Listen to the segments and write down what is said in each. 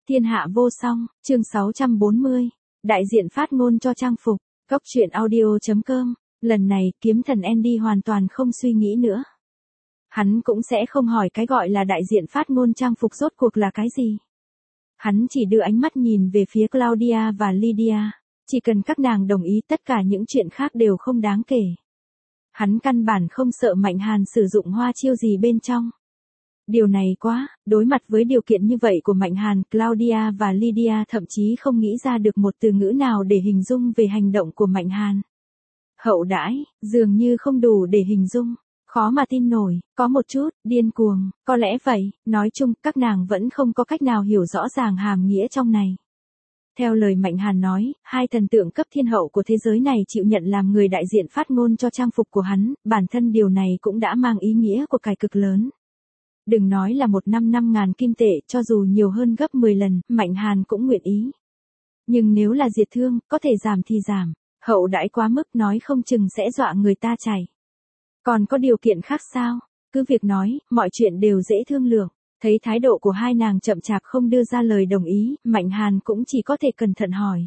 Thiên hạ vô song, chương 640. Đại diện phát ngôn cho trang phục. Cốc truyện audio.com. Lần này, kiếm thần Andy hoàn toàn không suy nghĩ nữa. Hắn cũng sẽ không hỏi cái gọi là đại diện phát ngôn trang phục rốt cuộc là cái gì. Hắn chỉ đưa ánh mắt nhìn về phía Claudia và Lydia. Chỉ cần các nàng đồng ý, tất cả những chuyện khác đều không đáng kể. Hắn căn bản không sợ Mạnh Hàn sử dụng hoa chiêu gì bên trong. Điều này quá, đối mặt với điều kiện như vậy của Mạnh Hàn, Claudia và Lydia thậm chí không nghĩ ra được một từ ngữ nào để hình dung về hành động của Mạnh Hàn. Hậu đãi, dường như không đủ để hình dung, khó mà tin nổi, có một chút, điên cuồng, có lẽ vậy, nói chung, các nàng vẫn không có cách nào hiểu rõ ràng hàm nghĩa trong này. Theo lời Mạnh Hàn nói, hai thần tượng cấp thiên hậu của thế giới này chịu nhận làm người đại diện phát ngôn cho trang phục của hắn, bản thân điều này cũng đã mang ý nghĩa của cải cực lớn. Đừng nói là một năm 5.000 kim tệ, cho dù nhiều hơn gấp 10 lần, Mạnh Hàn cũng nguyện ý. Nhưng nếu là diệt thương, có thể giảm thì giảm, hậu đãi quá mức nói không chừng sẽ dọa người ta chảy. Còn có điều kiện khác sao? Cứ việc nói, mọi chuyện đều dễ thương lượng. Thấy thái độ của hai nàng chậm chạp không đưa ra lời đồng ý, Mạnh Hàn cũng chỉ có thể cẩn thận hỏi.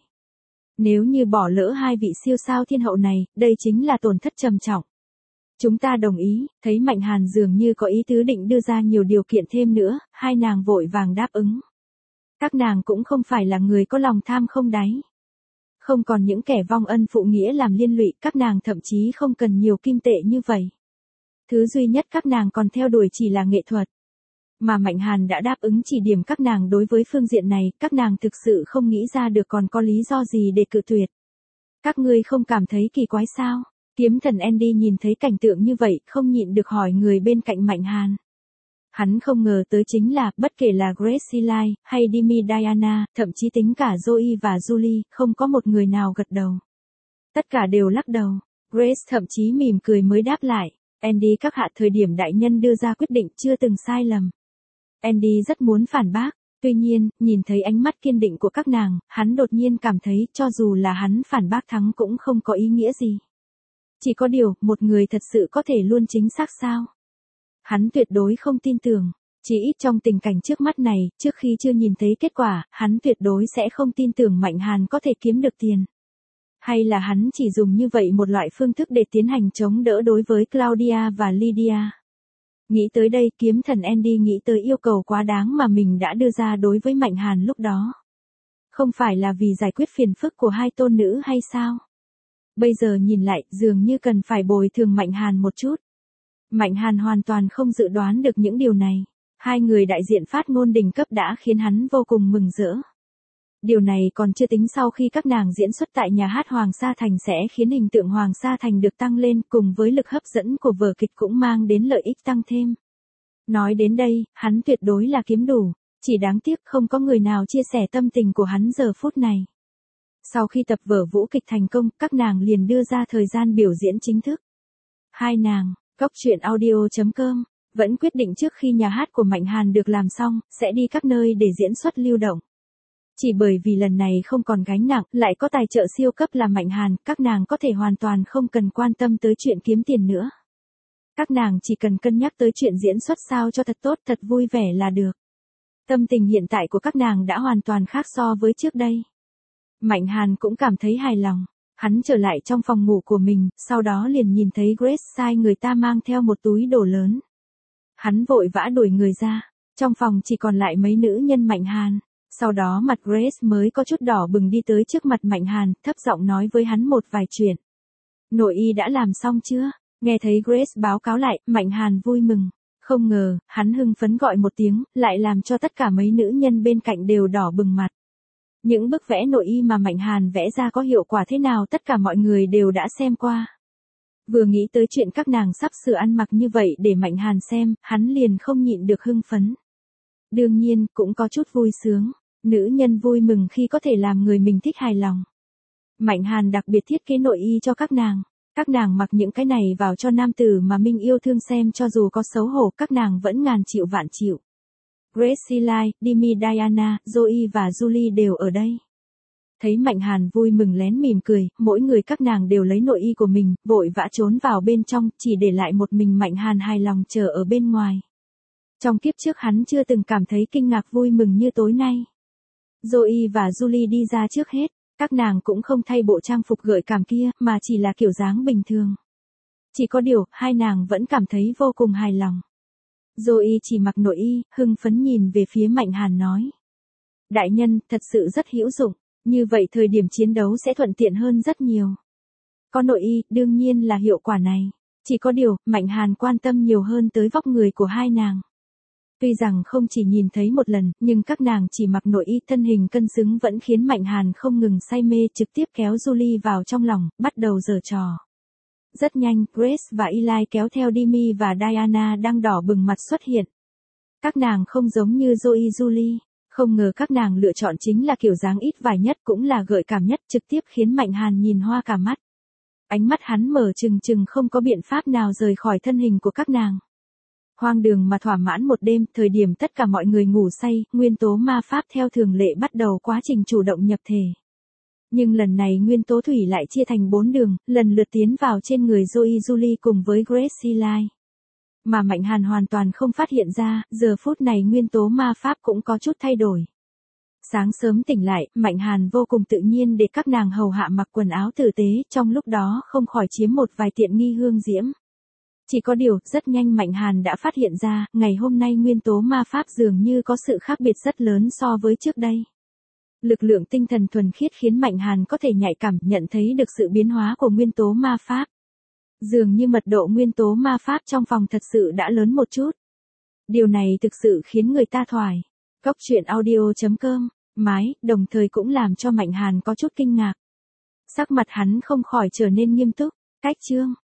Nếu như bỏ lỡ hai vị siêu sao thiên hậu này, đây chính là tổn thất trầm trọng. Chúng ta đồng ý, thấy Mạnh Hàn dường như có ý tứ định đưa ra nhiều điều kiện thêm nữa, hai nàng vội vàng đáp ứng. Các nàng cũng không phải là người có lòng tham không đáy. Không còn những kẻ vong ân phụ nghĩa làm liên lụy, các nàng thậm chí không cần nhiều kim tệ như vậy. Thứ duy nhất các nàng còn theo đuổi chỉ là nghệ thuật. Mà Mạnh Hàn đã đáp ứng chỉ điểm các nàng đối với phương diện này, các nàng thực sự không nghĩ ra được còn có lý do gì để cự tuyệt. Các ngươi không cảm thấy kỳ quái sao? Kiếm thần Andy nhìn thấy cảnh tượng như vậy, không nhịn được hỏi người bên cạnh Mạnh Hàn. Hắn không ngờ tới chính là, bất kể là Grace Sealy, hay Demi Diana, thậm chí tính cả Zoe và Julie, không có một người nào gật đầu. Tất cả đều lắc đầu. Grace thậm chí mỉm cười mới đáp lại. Andy các hạ, thời điểm đại nhân đưa ra quyết định chưa từng sai lầm. Andy rất muốn phản bác. Tuy nhiên, nhìn thấy ánh mắt kiên định của các nàng, hắn đột nhiên cảm thấy cho dù là hắn phản bác thắng cũng không có ý nghĩa gì. Chỉ có điều, một người thật sự có thể luôn chính xác sao? Hắn tuyệt đối không tin tưởng. Chỉ ít trong tình cảnh trước mắt này, trước khi chưa nhìn thấy kết quả, hắn tuyệt đối sẽ không tin tưởng Mạnh Hàn có thể kiếm được tiền. Hay là hắn chỉ dùng như vậy một loại phương thức để tiến hành chống đỡ đối với Claudia và Lydia. Nghĩ tới đây, kiếm thần Andy nghĩ tới yêu cầu quá đáng mà mình đã đưa ra đối với Mạnh Hàn lúc đó. Không phải là vì giải quyết phiền phức của hai tôn nữ hay sao? Bây giờ nhìn lại, dường như cần phải bồi thường Mạnh Hàn một chút. Mạnh Hàn hoàn toàn không dự đoán được những điều này. Hai người đại diện phát ngôn đỉnh cấp đã khiến hắn vô cùng mừng rỡ. Điều này còn chưa tính sau khi các nàng diễn xuất tại nhà hát Hoàng Sa Thành sẽ khiến hình tượng Hoàng Sa Thành được tăng lên, cùng với lực hấp dẫn của vở kịch cũng mang đến lợi ích tăng thêm. Nói đến đây, hắn tuyệt đối là kiếm đủ. Chỉ đáng tiếc không có người nào chia sẻ tâm tình của hắn giờ phút này. Sau khi tập vở vũ kịch thành công, các nàng liền đưa ra thời gian biểu diễn chính thức. Hai nàng, Cốc truyện audio.com, vẫn quyết định trước khi nhà hát của Mạnh Hàn được làm xong, sẽ đi các nơi để diễn xuất lưu động. Chỉ bởi vì lần này không còn gánh nặng, lại có tài trợ siêu cấp là Mạnh Hàn, các nàng có thể hoàn toàn không cần quan tâm tới chuyện kiếm tiền nữa. Các nàng chỉ cần cân nhắc tới chuyện diễn xuất sao cho thật tốt, thật vui vẻ là được. Tâm tình hiện tại của các nàng đã hoàn toàn khác so với trước đây. Mạnh Hàn cũng cảm thấy hài lòng. Hắn trở lại trong phòng ngủ của mình, sau đó liền nhìn thấy Grace sai người ta mang theo một túi đồ lớn. Hắn vội vã đuổi người ra. Trong phòng chỉ còn lại mấy nữ nhân Mạnh Hàn. Sau đó mặt Grace mới có chút đỏ bừng đi tới trước mặt Mạnh Hàn, thấp giọng nói với hắn một vài chuyện. Nội y đã làm xong chưa? Nghe thấy Grace báo cáo lại, Mạnh Hàn vui mừng. Không ngờ, hắn hưng phấn gọi một tiếng, lại làm cho tất cả mấy nữ nhân bên cạnh đều đỏ bừng mặt. Những bức vẽ nội y mà Mạnh Hàn vẽ ra có hiệu quả thế nào tất cả mọi người đều đã xem qua. Vừa nghĩ tới chuyện các nàng sắp sửa ăn mặc như vậy để Mạnh Hàn xem, hắn liền không nhịn được hưng phấn. Đương nhiên, cũng có chút vui sướng. Nữ nhân vui mừng khi có thể làm người mình thích hài lòng. Mạnh Hàn đặc biệt thiết kế nội y cho các nàng. Các nàng mặc những cái này vào cho nam tử mà mình yêu thương xem, cho dù có xấu hổ các nàng vẫn ngàn chịu vạn chịu. Grace Sealy, Demi Diana, Zoe và Julie đều ở đây. Thấy Mạnh Hàn vui mừng lén mỉm cười, mỗi người các nàng đều lấy nội y của mình, vội vã trốn vào bên trong, chỉ để lại một mình Mạnh Hàn hài lòng chờ ở bên ngoài. Trong kiếp trước hắn chưa từng cảm thấy kinh ngạc vui mừng như tối nay. Zoe và Julie đi ra trước hết, các nàng cũng không thay bộ trang phục gợi cảm kia, mà chỉ là kiểu dáng bình thường. Chỉ có điều, hai nàng vẫn cảm thấy vô cùng hài lòng. Zoe chỉ mặc nội y, hưng phấn nhìn về phía Mạnh Hàn nói. Đại nhân, thật sự rất hữu dụng, như vậy thời điểm chiến đấu sẽ thuận tiện hơn rất nhiều. Có nội y, đương nhiên là hiệu quả này. Chỉ có điều, Mạnh Hàn quan tâm nhiều hơn tới vóc người của hai nàng. Tuy rằng không chỉ nhìn thấy một lần, nhưng các nàng chỉ mặc nội y thân hình cân xứng vẫn khiến Mạnh Hàn không ngừng say mê, trực tiếp kéo Julie vào trong lòng, bắt đầu giở trò. Rất nhanh, Grace và Eli kéo theo Demi và Diana đang đỏ bừng mặt xuất hiện. Các nàng không giống như Zoe Julie, không ngờ các nàng lựa chọn chính là kiểu dáng ít vải nhất cũng là gợi cảm nhất, trực tiếp khiến Mạnh Hàn nhìn hoa cả mắt. Ánh mắt hắn mở trừng trừng, không có biện pháp nào rời khỏi thân hình của các nàng. Hoang đường mà thỏa mãn một đêm, thời điểm tất cả mọi người ngủ say, nguyên tố ma pháp theo thường lệ bắt đầu quá trình chủ động nhập thể. Nhưng lần này nguyên tố thủy lại chia thành 4 đường, lần lượt tiến vào trên người Zoe Julie cùng với Grace Eli. Mà Mạnh Hàn hoàn toàn không phát hiện ra, giờ phút này nguyên tố ma pháp cũng có chút thay đổi. Sáng sớm tỉnh lại, Mạnh Hàn vô cùng tự nhiên để các nàng hầu hạ mặc quần áo tử tế, trong lúc đó không khỏi chiếm một vài tiện nghi hương diễm. Chỉ có điều, rất nhanh Mạnh Hàn đã phát hiện ra, ngày hôm nay nguyên tố ma pháp dường như có sự khác biệt rất lớn so với trước đây. Lực lượng tinh thần thuần khiết khiến Mạnh Hàn có thể nhạy cảm nhận thấy được sự biến hóa của nguyên tố ma pháp. Dường như mật độ nguyên tố ma pháp trong phòng thật sự đã lớn một chút. Điều này thực sự khiến người ta thoải. Góc truyện audio.com, mái, đồng thời cũng làm cho Mạnh Hàn có chút kinh ngạc. Sắc mặt hắn không khỏi trở nên nghiêm túc. Cách chương